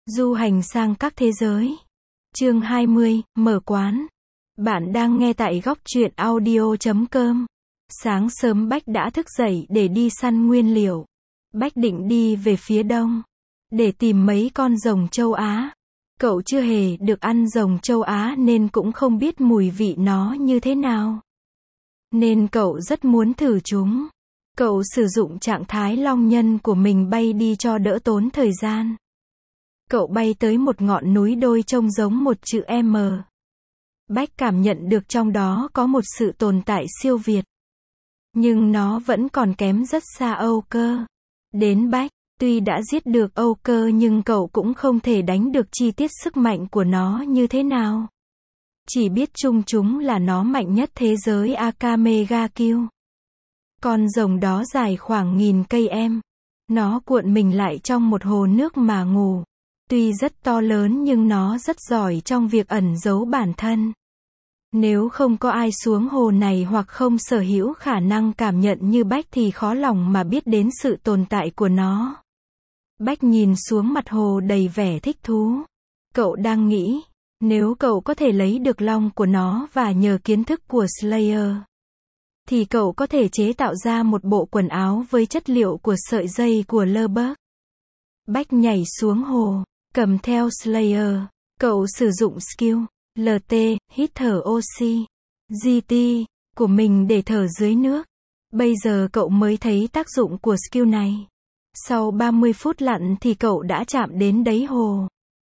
Du hành sang các thế giới. Chương 20, mở quán. Bạn đang nghe tại góc truyện audio.com. Sáng sớm Bách đã thức dậy để đi săn nguyên liệu. Bách định đi về phía đông, để tìm mấy con rồng châu Á. Cậu chưa hề được ăn rồng châu Á nên cũng không biết mùi vị nó như thế nào. Nên cậu rất muốn thử chúng. Cậu sử dụng trạng thái long nhân của mình bay đi cho đỡ tốn thời gian. Cậu bay tới một ngọn núi đôi trông giống một chữ M. Bách cảm nhận được trong đó có một sự tồn tại siêu việt. Nhưng nó vẫn còn kém rất xa Âu Cơ. Đến Bách, tuy đã giết được Âu Cơ nhưng cậu cũng không thể đánh được chi tiết sức mạnh của nó như thế nào. Chỉ biết chung chúng là nó mạnh nhất thế giới Akamegakyo. Con rồng đó dài khoảng 1000 cây em. Nó cuộn mình lại trong một hồ nước mà ngủ. Tuy rất to lớn nhưng nó rất giỏi trong việc ẩn giấu bản thân. Nếu không có ai xuống hồ này hoặc không sở hữu khả năng cảm nhận như Bách thì khó lòng mà biết đến sự tồn tại của nó. Bách nhìn xuống mặt hồ đầy vẻ thích thú. Cậu đang nghĩ, nếu cậu có thể lấy được long của nó và nhờ kiến thức của Slayer, thì cậu có thể chế tạo ra một bộ quần áo với chất liệu của sợi dây của Lurberg. Bách nhảy xuống hồ, cầm theo Slayer. Cậu sử dụng skill LT, hít thở oxy, GT của mình để thở dưới nước. Bây giờ cậu mới thấy tác dụng của skill này. Sau 30 phút lặn thì cậu đã chạm đến đáy hồ,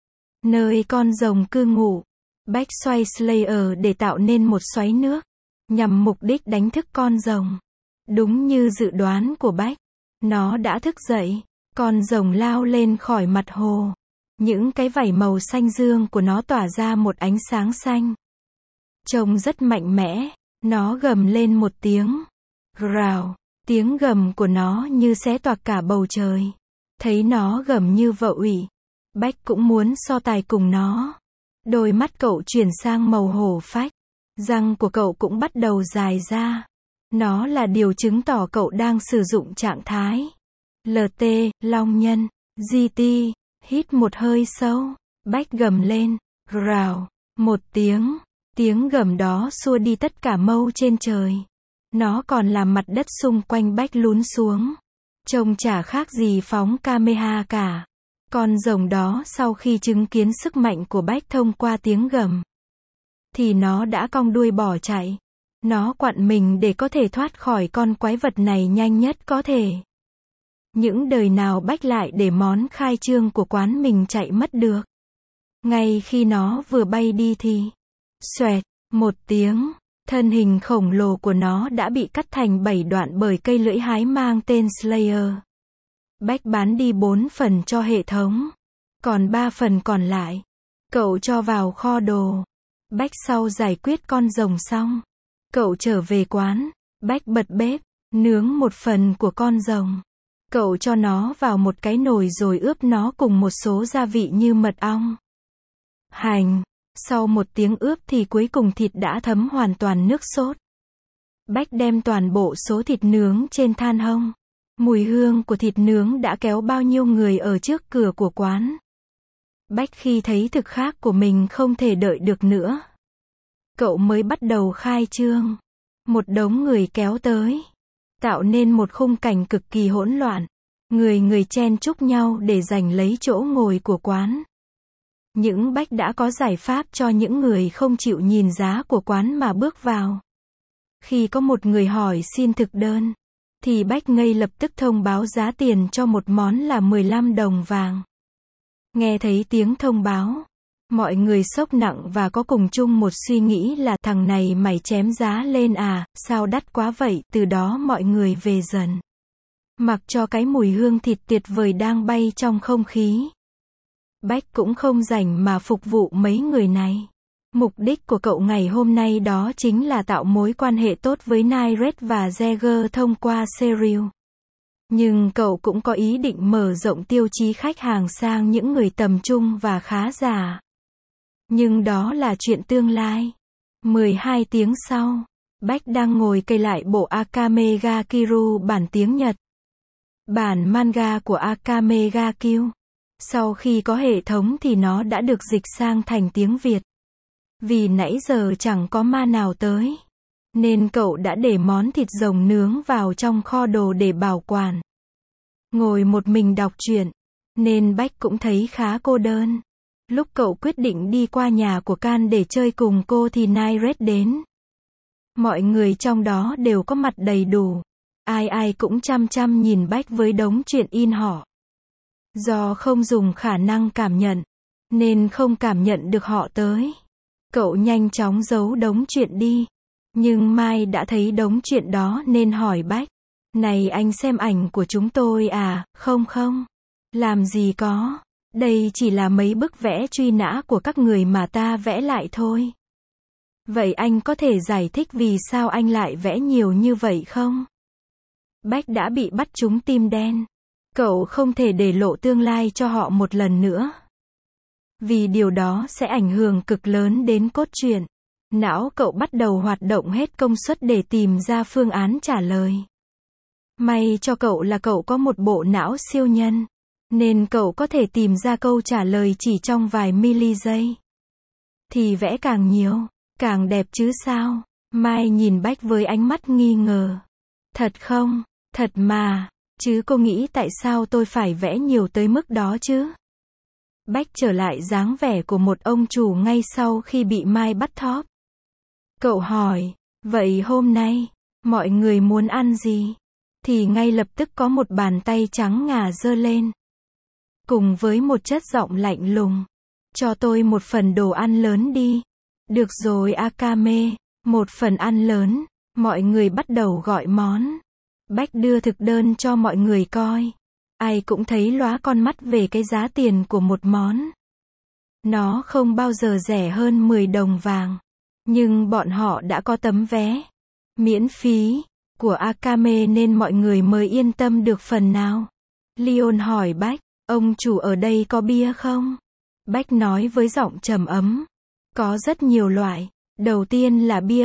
nơi con rồng cư ngụ. Bách xoay Slayer để tạo nên một xoáy nước, nhằm mục đích đánh thức con rồng. Đúng như dự đoán của Bách, nó đã thức dậy. Con rồng lao lên khỏi mặt hồ. Những cái vảy màu xanh dương của nó tỏa ra một ánh sáng xanh. Trông rất mạnh mẽ. Nó gầm lên một tiếng. Rào. Tiếng gầm của nó như xé toạc cả bầu trời. Thấy nó gầm như vậy, Bách cũng muốn so tài cùng nó. Đôi mắt cậu chuyển sang màu hổ phách. Răng của cậu cũng bắt đầu dài ra. Nó là điều chứng tỏ cậu đang sử dụng trạng thái LT, long nhân. GT, hít một hơi sâu. Bách gầm lên. Rào. Một tiếng. Tiếng gầm đó xua đi tất cả mâu trên trời. Nó còn làm mặt đất xung quanh Bách lún xuống. Trông chả khác gì phóng Kameha cả. Con rồng đó sau khi chứng kiến sức mạnh của Bách thông qua tiếng gầm, thì nó đã cong đuôi bỏ chạy. Nó quặn mình để có thể thoát khỏi con quái vật này nhanh nhất có thể. Những đời nào Bách lại để món khai trương của quán mình chạy mất được. Ngay khi nó vừa bay đi thì xoẹt, một tiếng, thân hình khổng lồ của nó đã bị cắt thành 7 đoạn bởi cây lưỡi hái mang tên Slayer. Bách bán đi 4 phần cho hệ thống. Còn 3 phần còn lại, cậu cho vào kho đồ. Bách sau giải quyết con rồng xong, cậu trở về quán. Bách bật bếp, nướng một phần của con rồng. Cậu cho nó vào một cái nồi rồi ướp nó cùng một số gia vị như mật ong, hành. Sau một tiếng ướp thì cuối cùng thịt đã thấm hoàn toàn nước sốt. Bách đem toàn bộ số thịt nướng trên than hông. Mùi hương của thịt nướng đã kéo bao nhiêu người ở trước cửa của quán. Bách khi thấy thực khác của mình không thể đợi được nữa, cậu mới bắt đầu khai trương. Một đống người kéo tới, tạo nên một khung cảnh cực kỳ hỗn loạn. Người chen chúc nhau để giành lấy chỗ ngồi của quán. Nhưng Bách đã có giải pháp cho những người không chịu nhìn giá của quán mà bước vào. Khi có một người hỏi xin thực đơn, thì Bách ngay lập tức thông báo giá tiền cho một món là 15 đồng vàng. Nghe thấy tiếng thông báo, mọi người sốc nặng và có cùng chung một suy nghĩ là thằng này mày chém giá lên à, sao đắt quá vậy. Từ đó mọi người về dần. Mặc cho cái mùi hương thịt tuyệt vời đang bay trong không khí, Bách cũng không rảnh mà phục vụ mấy người này. Mục đích của cậu ngày hôm nay đó chính là tạo mối quan hệ tốt với Nairet và Jagger thông qua Serial. Nhưng cậu cũng có ý định mở rộng tiêu chí khách hàng sang những người tầm trung và khá giả. Nhưng đó là chuyện tương lai. 12 tiếng sau, Bách đang ngồi cày lại bộ Akamegakyo bản tiếng Nhật. Bản manga của Akamegakyo Sau khi có hệ thống thì nó đã được dịch sang thành tiếng Việt. Vì nãy giờ chẳng có ma nào tới, nên cậu đã để món thịt rồng nướng vào trong kho đồ để bảo quản. Ngồi một mình đọc truyện, nên Bách cũng thấy khá cô đơn. Lúc cậu quyết định đi qua nhà của Can để chơi cùng cô thì Nairet đến. Mọi người trong đó đều có mặt đầy đủ. Ai ai cũng chăm chăm nhìn Bách với đống truyện in họ. Do không dùng khả năng cảm nhận, nên không cảm nhận được họ tới. Cậu nhanh chóng giấu đống truyện đi. Nhưng Mai đã thấy đống truyện đó nên hỏi Bách. Này anh xem ảnh của chúng tôi à? Không không. Làm gì có. Đây chỉ là mấy bức vẽ truy nã của các người mà ta vẽ lại thôi. Vậy anh có thể giải thích vì sao anh lại vẽ nhiều như vậy không? Bách đã bị bắt trúng tim đen. Cậu không thể để lộ tương lai cho họ một lần nữa. Vì điều đó sẽ ảnh hưởng cực lớn đến cốt truyện. Não cậu bắt đầu hoạt động hết công suất để tìm ra phương án trả lời. May cho cậu là cậu có một bộ não siêu nhân, nên cậu có thể tìm ra câu trả lời chỉ trong vài mili giây. Thì vẽ càng nhiều, càng đẹp chứ sao? Mai nhìn Bách với ánh mắt nghi ngờ. Thật không? Thật mà. Chứ cô nghĩ tại sao tôi phải vẽ nhiều tới mức đó chứ? Bách trở lại dáng vẻ của một ông chủ ngay sau khi bị Mai bắt thóp. Cậu hỏi, vậy hôm nay, mọi người muốn ăn gì? Thì ngay lập tức có một bàn tay trắng ngà giơ lên. Cùng với một chất giọng lạnh lùng. Cho tôi một phần đồ ăn lớn đi. Được rồi Akame, một phần ăn lớn. Mọi người bắt đầu gọi món. Bách đưa thực đơn cho mọi người coi. Ai cũng thấy lóa con mắt về cái giá tiền của một món. Nó không bao giờ rẻ hơn 10 đồng vàng. Nhưng bọn họ đã có tấm vé miễn phí của Akame nên mọi người mới yên tâm được phần nào. Leon hỏi Bách, ông chủ ở đây có bia không? Bách nói với giọng trầm ấm. Có rất nhiều loại. Đầu tiên là bia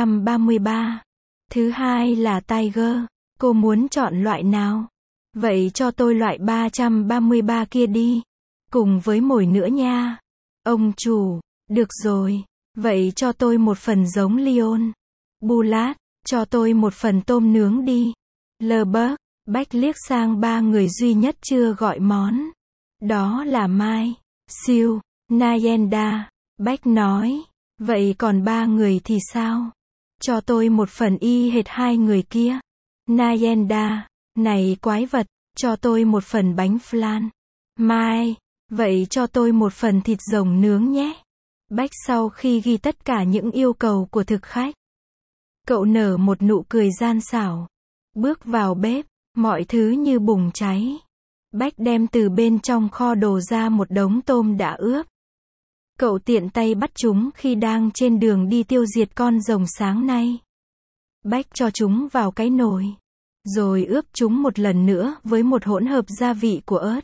333. Thứ hai là Tiger. Cô muốn chọn loại nào? Vậy cho tôi loại 333 kia đi. Cùng với mồi nữa nha. Ông chủ, được rồi. Vậy cho tôi một phần giống Leon. Bulat, cho tôi một phần tôm nướng đi. Lơ Bách liếc sang ba người duy nhất chưa gọi món. Đó là Mai, Siêu, Nayenda. Bách nói, vậy còn ba người thì sao? Cho tôi một phần y hệt hai người kia. Nayenda, này quái vật, cho tôi một phần bánh flan. Mai, vậy cho tôi một phần thịt rồng nướng nhé. Bách sau khi ghi tất cả những yêu cầu của thực khách, cậu nở một nụ cười gian xảo. Bước vào bếp, mọi thứ như bùng cháy. Bách đem từ bên trong kho đồ ra một đống tôm đã ướp. Cậu tiện tay bắt chúng khi đang trên đường đi tiêu diệt con rồng sáng nay. Bách cho chúng vào cái nồi, rồi ướp chúng một lần nữa với một hỗn hợp gia vị của ớt,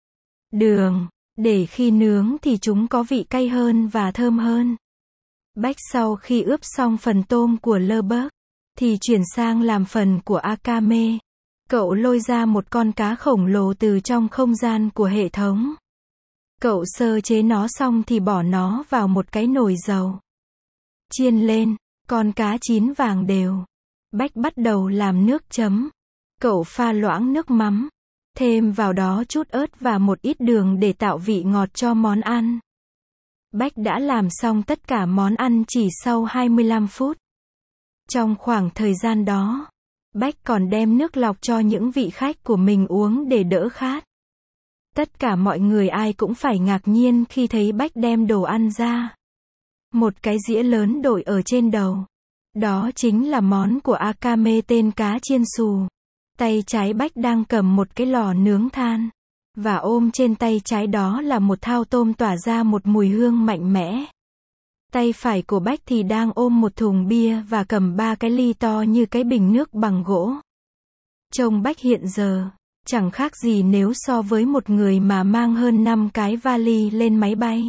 đường, để khi nướng thì chúng có vị cay hơn và thơm hơn. Bách sau khi ướp xong phần tôm của Lơ thì chuyển sang làm phần của Akame. Cậu lôi ra một con cá khổng lồ từ trong không gian của hệ thống. Cậu sơ chế nó xong thì bỏ nó vào một cái nồi dầu. Chiên lên, con cá chín vàng đều. Bách bắt đầu làm nước chấm. Cậu pha loãng nước mắm, thêm vào đó chút ớt và một ít đường để tạo vị ngọt cho món ăn. Bách đã làm xong tất cả món ăn chỉ sau 25 phút. Trong khoảng thời gian đó, Bách còn đem nước lọc cho những vị khách của mình uống để đỡ khát. Tất cả mọi người ai cũng phải ngạc nhiên khi thấy Bách đem đồ ăn ra. Một cái dĩa lớn đội ở trên đầu. Đó chính là món của Akame tên cá chiên xù. Tay trái Bách đang cầm một cái lò nướng than. Và ôm trên tay trái đó là một thao tôm tỏa ra một mùi hương mạnh mẽ. Tay phải của Bách thì đang ôm một thùng bia và cầm 3 cái ly to như cái bình nước bằng gỗ. Trông Bách hiện giờ chẳng khác gì nếu so với một người mà mang hơn 5 cái vali lên máy bay.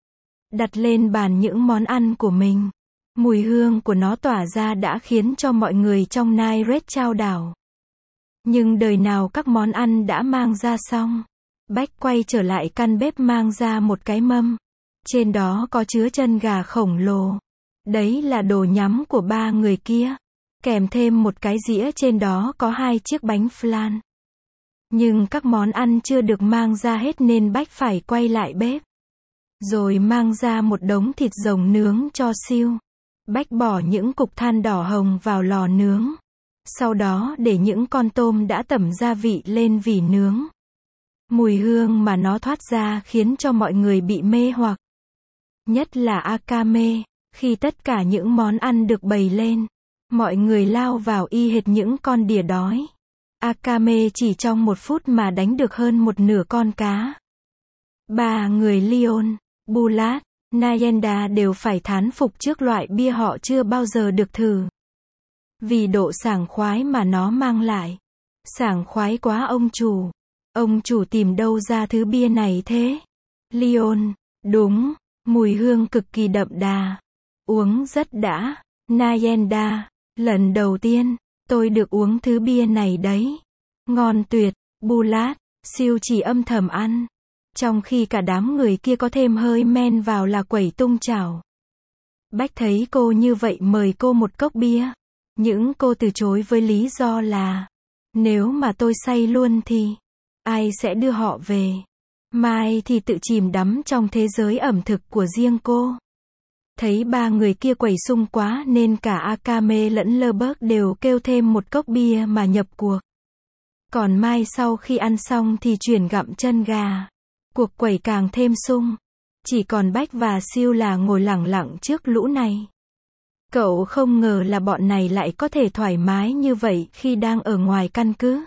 Đặt lên bàn những món ăn của mình. Mùi hương của nó tỏa ra đã khiến cho mọi người trong Nairet chao đảo. Nhưng đời nào các món ăn đã mang ra xong. Bách quay trở lại căn bếp mang ra một cái mâm. Trên đó có chứa chân gà khổng lồ. Đấy là đồ nhắm của ba người kia. Kèm thêm một cái dĩa trên đó có 2 chiếc bánh flan. Nhưng các món ăn chưa được mang ra hết nên Bách phải quay lại bếp. Rồi mang ra một đống thịt rồng nướng cho Siêu. Bách bỏ những cục than đỏ hồng vào lò nướng. Sau đó để những con tôm đã tẩm gia vị lên vỉ nướng. Mùi hương mà nó thoát ra khiến cho mọi người bị mê hoặc. Nhất là Akame, khi tất cả những món ăn được bày lên, mọi người lao vào y hệt những con đỉa đói. Akame chỉ trong 1 phút mà đánh được hơn 1/2 con cá. Ba người Leon, Bulat, Nayenda đều phải thán phục trước loại bia họ chưa bao giờ được thử. Vì độ sảng khoái mà nó mang lại. Sảng khoái quá ông chủ. Ông chủ tìm đâu ra thứ bia này thế? Leon, đúng, mùi hương cực kỳ đậm đà. Uống rất đã. Nayenda, lần đầu tiên, tôi được uống thứ bia này đấy. Ngon tuyệt. Bulat, Siêu chỉ âm thầm ăn. Trong khi cả đám người kia có thêm hơi men vào là quẩy tung chảo. Bách thấy cô như vậy mời cô một cốc bia. Những cô từ chối với lý do là, nếu mà tôi say luôn thì, ai sẽ đưa họ về? Mai thì tự chìm đắm trong thế giới ẩm thực của riêng cô. Thấy ba người kia quẩy sung quá nên cả Akame lẫn Lơ-bớt đều kêu thêm một cốc bia mà nhập cuộc. Còn Mai sau khi ăn xong thì chuyển gặm chân gà. Cuộc quẩy càng thêm sung. Chỉ còn Bách và Siêu là ngồi lẳng lặng trước lũ này. Cậu không ngờ là bọn này lại có thể thoải mái như vậy khi đang ở ngoài căn cứ.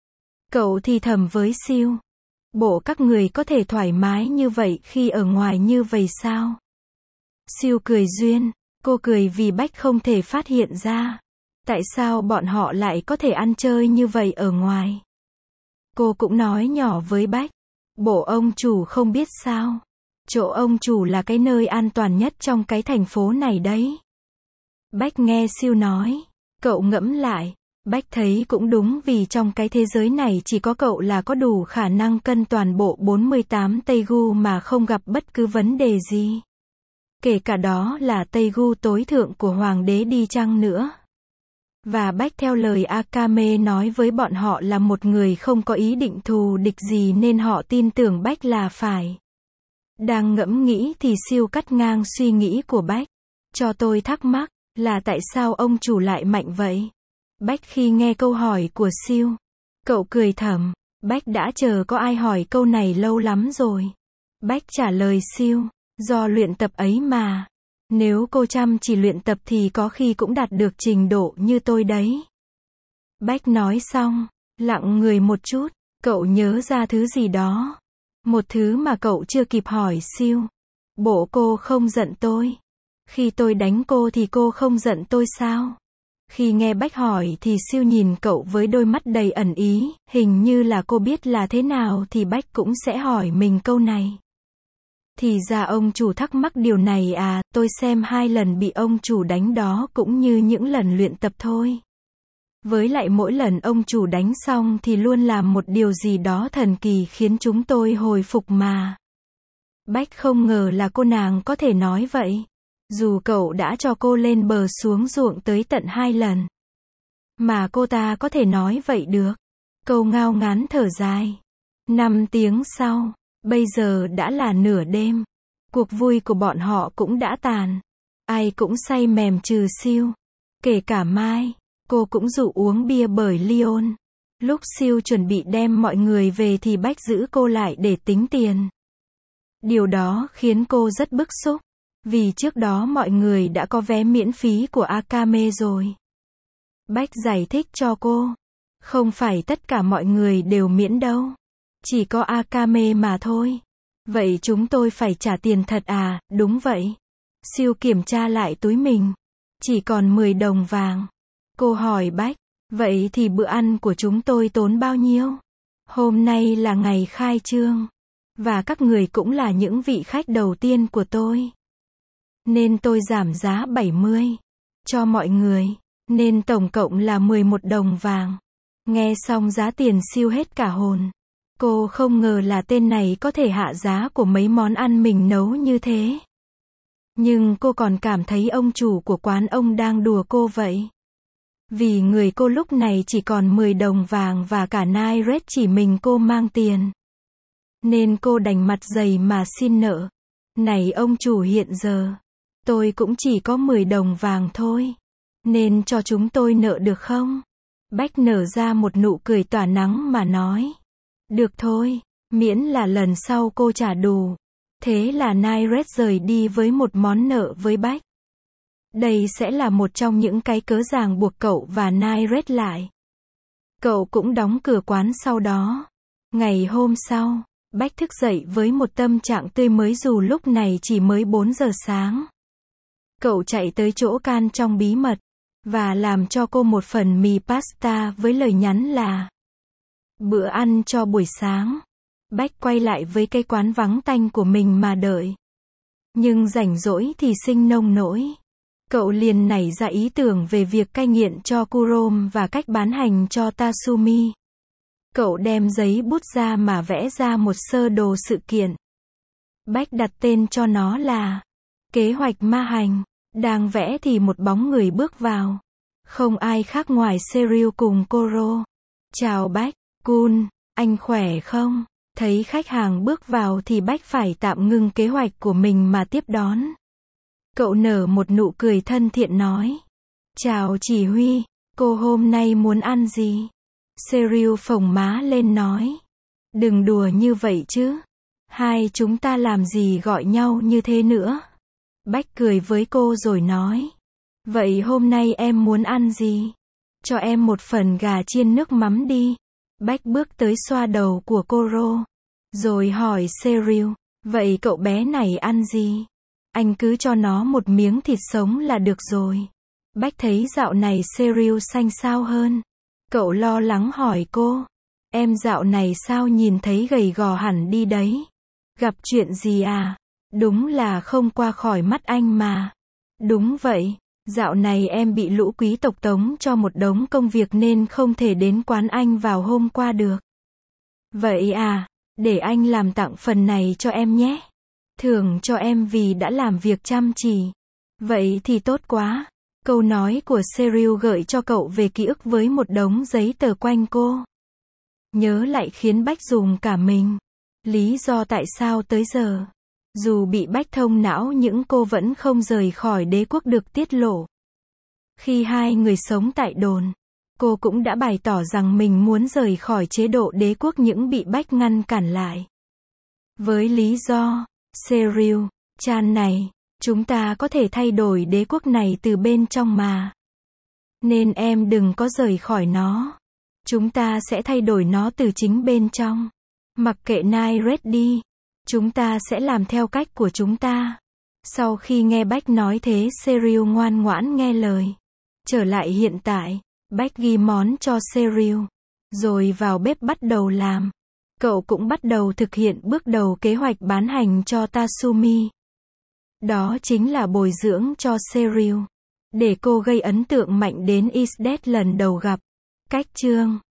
Cậu thì thầm với Siêu. Bộ các người có thể thoải mái như vậy khi ở ngoài như vậy sao? Siêu cười duyên. Cô cười vì Bách không thể phát hiện ra. Tại sao bọn họ lại có thể ăn chơi như vậy ở ngoài? Cô cũng nói nhỏ với Bách. Bộ ông chủ không biết sao? Chỗ ông chủ là cái nơi an toàn nhất trong cái thành phố này đấy. Bách nghe Siêu nói. Cậu ngẫm lại. Bách thấy cũng đúng vì trong cái thế giới này chỉ có cậu là có đủ khả năng cân toàn bộ 48 Teigu mà không gặp bất cứ vấn đề gì. Kể cả đó là Teigu tối thượng của hoàng đế đi chăng nữa. Và Bách theo lời Akame nói với bọn họ là một người không có ý định thù địch gì nên họ tin tưởng Bách là phải. Đang ngẫm nghĩ thì Siêu cắt ngang suy nghĩ của Bách. Cho tôi thắc mắc, là tại sao ông chủ lại mạnh vậy? Bách khi nghe câu hỏi của Siêu. Cậu cười thầm, Bách đã chờ có ai hỏi câu này lâu lắm rồi. Bách trả lời Siêu, do luyện tập ấy mà. Nếu cô chăm chỉ luyện tập thì có khi cũng đạt được trình độ như tôi đấy. Bách nói xong, lặng người một chút, cậu nhớ ra thứ gì đó. Một thứ mà cậu chưa kịp hỏi Siêu. Bộ cô không giận tôi. Khi tôi đánh cô thì cô không giận tôi sao? Khi nghe Bách hỏi thì Siêu nhìn cậu với đôi mắt đầy ẩn ý, hình như là cô biết là thế nào thì Bách cũng sẽ hỏi mình câu này. Thì ra ông chủ thắc mắc điều này à, tôi xem 2 lần bị ông chủ đánh đó cũng như những lần luyện tập thôi. Với lại mỗi lần ông chủ đánh xong thì luôn làm một điều gì đó thần kỳ khiến chúng tôi hồi phục mà. Bách không ngờ là cô nàng có thể nói vậy. Dù cậu đã cho cô lên bờ xuống ruộng tới tận 2 lần. Mà cô ta có thể nói vậy được. Câu ngao ngán thở dài. 5 tiếng sau, bây giờ đã là nửa đêm. Cuộc vui của bọn họ cũng đã tàn. Ai cũng say mềm trừ Siêu. Kể cả Mai, cô cũng dụ uống bia bởi Leon. Lúc Siêu chuẩn bị đem mọi người về thì Bách giữ cô lại để tính tiền. Điều đó khiến cô rất bức xúc. Vì trước đó mọi người đã có vé miễn phí của Akame rồi. Bách giải thích cho cô. Không phải tất cả mọi người đều miễn đâu. Chỉ có Akame mà thôi. Vậy chúng tôi phải trả tiền thật à? Đúng vậy. Siêu kiểm tra lại túi mình. Chỉ còn 10 đồng vàng. Cô hỏi Bách. Vậy thì bữa ăn của chúng tôi tốn bao nhiêu? Hôm nay là ngày khai trương. Và các người cũng là những vị khách đầu tiên của tôi. Nên tôi giảm giá 70. Cho mọi người. Nên tổng cộng là 11 đồng vàng. Nghe xong giá tiền Siêu hết cả hồn. Cô không ngờ là tên này có thể hạ giá của mấy món ăn mình nấu như thế. Nhưng cô còn cảm thấy ông chủ của quán ông đang đùa cô vậy. Vì người cô lúc này chỉ còn 10 đồng vàng và cả Nairette chỉ mình cô mang tiền. Nên cô đành mặt dày mà xin nợ. Này ông chủ, hiện giờ tôi cũng chỉ có 10 đồng vàng thôi. Nên cho chúng tôi nợ được không? Bách nở ra một nụ cười tỏa nắng mà nói. Được thôi, miễn là lần sau cô trả đủ. Thế là Nairette rời đi với một món nợ với Bách. Đây sẽ là một trong những cái cớ ràng buộc cậu và Nairette lại. Cậu cũng đóng cửa quán sau đó. Ngày hôm sau, Bách thức dậy với một tâm trạng tươi mới dù lúc này chỉ mới 4 giờ sáng. Cậu chạy tới chỗ Can trong bí mật, và làm cho cô một phần mì pasta với lời nhắn là bữa ăn cho buổi sáng. Bách quay lại với cái quán vắng tanh của mình mà đợi. Nhưng rảnh rỗi thì sinh nông nỗi. Cậu liền nảy ra ý tưởng về việc cai nghiện cho Kurom và cách bán hành cho Tatsumi. Cậu đem giấy bút ra mà vẽ ra một sơ đồ sự kiện. Bách đặt tên cho nó là kế hoạch ma hành. Đang vẽ thì một bóng người bước vào. Không ai khác ngoài Serial cùng Koro. Chào Bách, Kun, anh khỏe không? Thấy khách hàng bước vào thì Bách phải tạm ngưng kế hoạch của mình mà tiếp đón. Cậu nở một nụ cười thân thiện nói. Chào chỉ huy, cô hôm nay muốn ăn gì? Serial phồng má lên nói. Đừng đùa như vậy chứ. Hai chúng ta làm gì gọi nhau như thế nữa? Bách cười với cô rồi nói. Vậy hôm nay em muốn ăn gì? Cho em một phần gà chiên nước mắm đi. Bách bước tới xoa đầu của Koro. Rồi hỏi Serial. Vậy cậu bé này ăn gì? Anh cứ cho nó một miếng thịt sống là được rồi. Bách thấy dạo này Serial xanh xao hơn. Cậu lo lắng hỏi cô. Em dạo này sao nhìn thấy gầy gò hẳn đi đấy? Gặp chuyện gì à? Đúng là không qua khỏi mắt anh mà. Đúng vậy, dạo này em bị lũ quý tộc tống cho một đống công việc nên không thể đến quán anh vào hôm qua được. Vậy à, để anh làm tặng phần này cho em nhé. Thưởng cho em vì đã làm việc chăm chỉ. Vậy thì tốt quá. Câu nói của Serial gợi cho cậu về ký ức với một đống giấy tờ quanh cô. Nhớ lại khiến Bách rùng cả mình. Lý do tại sao tới giờ, dù bị Bách thông não nhưng cô vẫn không rời khỏi đế quốc được tiết lộ. Khi hai người sống tại đồn, cô cũng đã bày tỏ rằng mình muốn rời khỏi chế độ đế quốc nhưng bị Bách ngăn cản lại. Với lý do, Serial, Chan này, chúng ta có thể thay đổi đế quốc này từ bên trong mà. Nên em đừng có rời khỏi nó. Chúng ta sẽ thay đổi nó từ chính bên trong. Mặc kệ Nairette đi. Chúng ta sẽ làm theo cách của chúng ta. Sau khi nghe Bách nói thế, Serial ngoan ngoãn nghe lời. Trở lại hiện tại, Bách ghi món cho Serial, rồi vào bếp bắt đầu làm. Cậu cũng bắt đầu thực hiện bước đầu kế hoạch bán hành cho Tatsumi. Đó chính là bồi dưỡng cho Serial, để cô gây ấn tượng mạnh đến Isdet lần đầu gặp. Cách chương